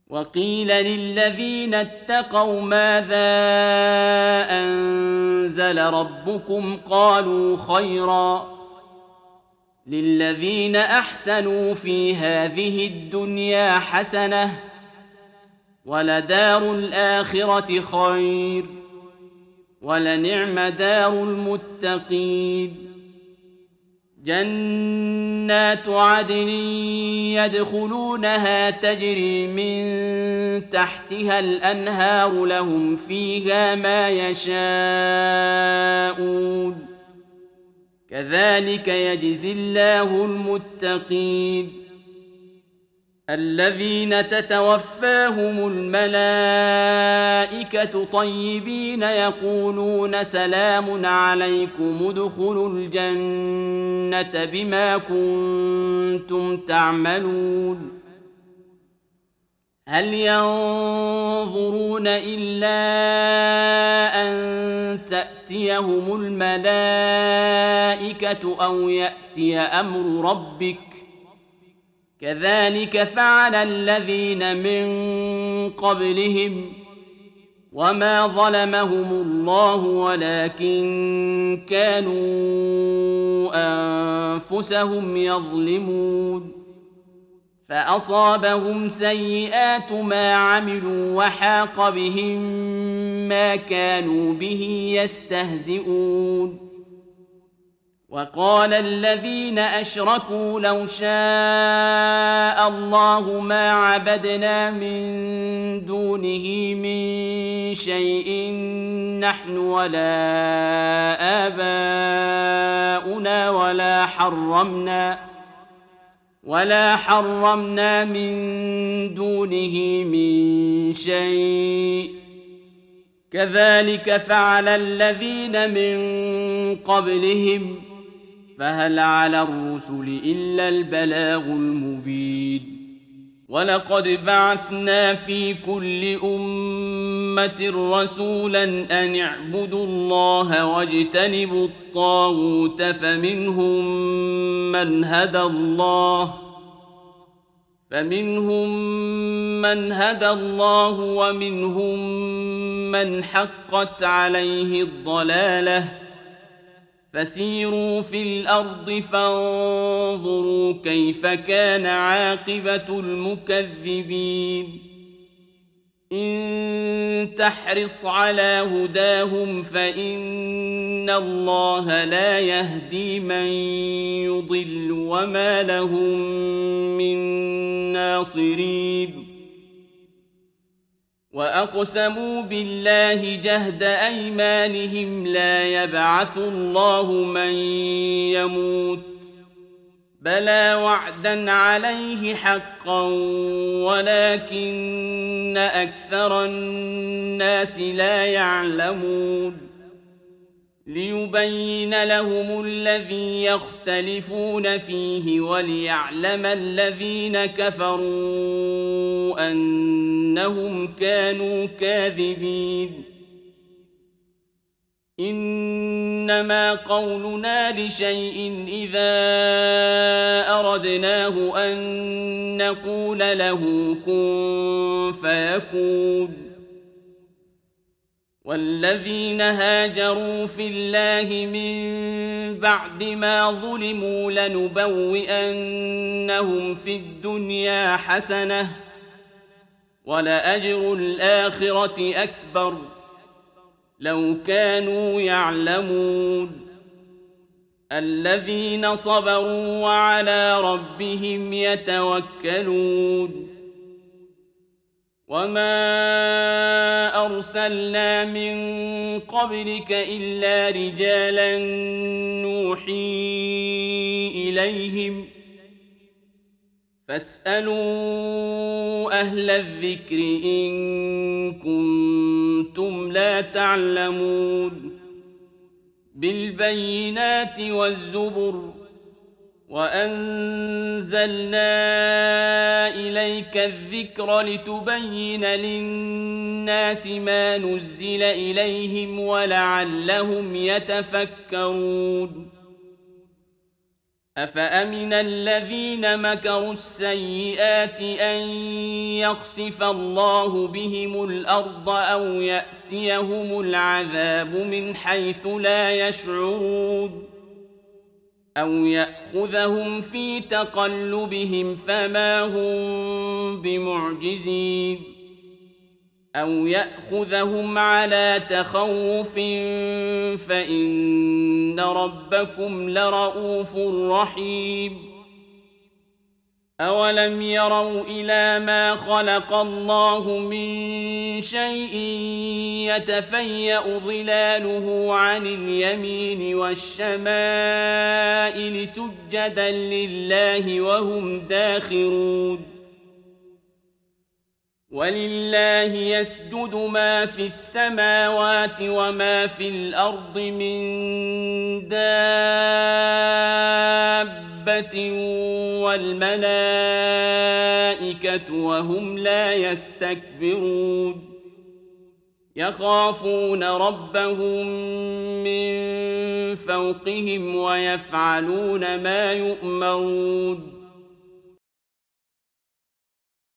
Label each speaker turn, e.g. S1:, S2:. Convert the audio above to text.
S1: وقيل للذين اتقوا ماذا أنزل ربكم قالوا خيرا للذين أحسنوا في هذه الدنيا حسنة ولدار الآخرة خير ولنعم دار المتقين جنات عدن يدخلونها تجري من تحتها الأنهار لهم فيها ما يشاءون كذلك يجزي الله المتقين الذين تتوفاهم الملائكة طيبين يقولون سلام عليكم ادخلوا الجنة بما كنتم تعملون هل ينظرون إلا أن تأتيهم الملائكة أو يأتي أمر ربك كذلك فعل الذين من قبلهم وما ظلمهم الله ولكن كانوا أنفسهم يظلمون فأصابهم سيئات ما عملوا وحاق بهم ما كانوا به يستهزئون وقال الذين أشركوا لو شاء الله ما عبدنا من دونه من شيء نحن ولا آباؤنا ولا حرمنا من دونه من شيء كذلك فعل الذين من قبلهم فهل على الرسل إلا البلاغ المبين ولقد بعثنا في كل أمة رسولا أن اعبدوا الله واجتنبوا الطاغوت فمنهم من هدى الله ومنهم من حقت عليه الضلالة فسيروا في الأرض فانظروا كيف كان عاقبة المكذبين إن تحرص على هداهم فإن الله لا يهدي من يضل وما لهم من ناصرين وأقسموا بالله جهد أيمانهم لا يبعث الله من يموت بلى وعدا عليه حقا ولكن أكثر الناس لا يعلمون ليبين لهم الذي يختلفون فيه وليعلم الذين كفروا أنهم كانوا كاذبين إنما قولنا لشيء إذا أردناه أن نقول له كن فيكون والذين هاجروا في الله من بعد ما ظلموا لنبوئنهم في الدنيا حسنة ولأجر الآخرة أكبر لو كانوا يعلمون الذين صبروا وعلى ربهم يتوكلون وما أرسلنا من قبلك إلا رجالا نوحي إليهم فاسألوا أهل الذكر إن كنتم لا تعلمون بالبينات والزبر وأنزلنا إليك الذكر لتبين للناس ما نزل إليهم ولعلهم يتفكرون أفأمن الذين مكروا السيئات أن يخسف الله بهم الأرض أو يأتيهم العذاب من حيث لا يشعرون أو يأخذهم في تقلبهم فما هم بمعجزين أو يأخذهم على تخوف فإن ربكم لرءوف رحيم أولم يروا إلى ما خلق الله من شيء يتفيأ ظلاله عن اليمين والشمائل سجدا لله وهم داخرون ولله يسجد ما في السماوات وما في الأرض من دابة والملائكة وهم لا يستكبرون يخافون ربهم من فوقهم ويفعلون ما يؤمرون